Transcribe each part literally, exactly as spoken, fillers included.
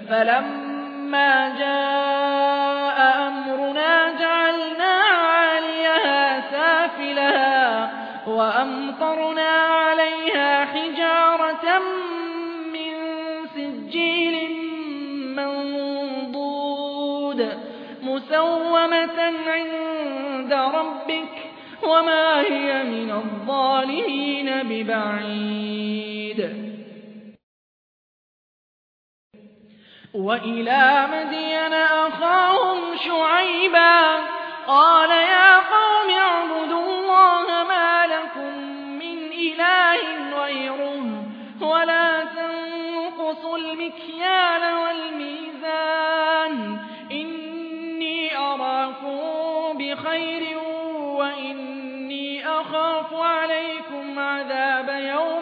فلما جاء أمرنا جعلنا عاليها سافلها وأمطرنا عليها حجارة من سجيل منضود مسومة عند ربك وما هي من الظالمين ببعيد. وإلى مدين أخاهم شعيبا قال يا قوم اعبدوا الله ما لكم من إله غيره ولا تنقصوا المكيال والميزان إني أراكم بخير وإني أخاف عليكم عذاب يوم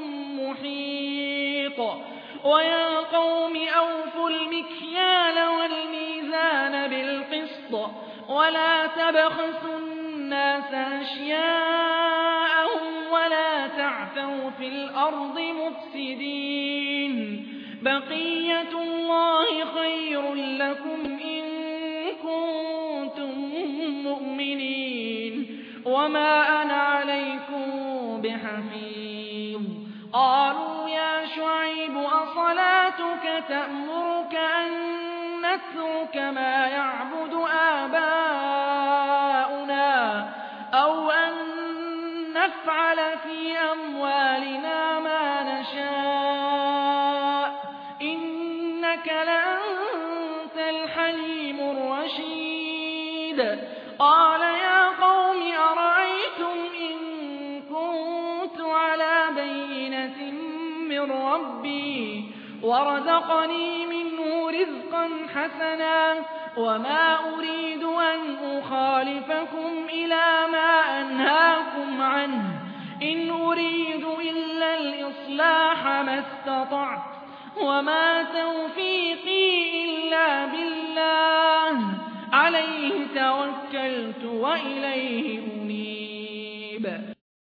محيط. ويا قوم أوفوا المكيال والميزان بالقسط ولا تبخسوا الناس أشياءهم ولا تعثوا في الأرض مفسدين. بقية الله خير لكم إن كنتم مؤمنين وما أنا عليكم بحفيظ. قالوا يا شعيب أصلاتك تأمرك أن نترك ما يعبد آباؤنا أو أن نفعل في أموالنا ما نشاء إنك لأنت الحليم الرشيد. قال يا قوم أرأيتم إن كنت على بينة من ربي ورزقني منه رزقا حسنا وما أريد أن أخالفكم إلى ما أنهاكم عنه إن أريد إلا الإصلاح ما استطعت وما توفيقي إلا بالله عليه توكلت وإليه أنيب.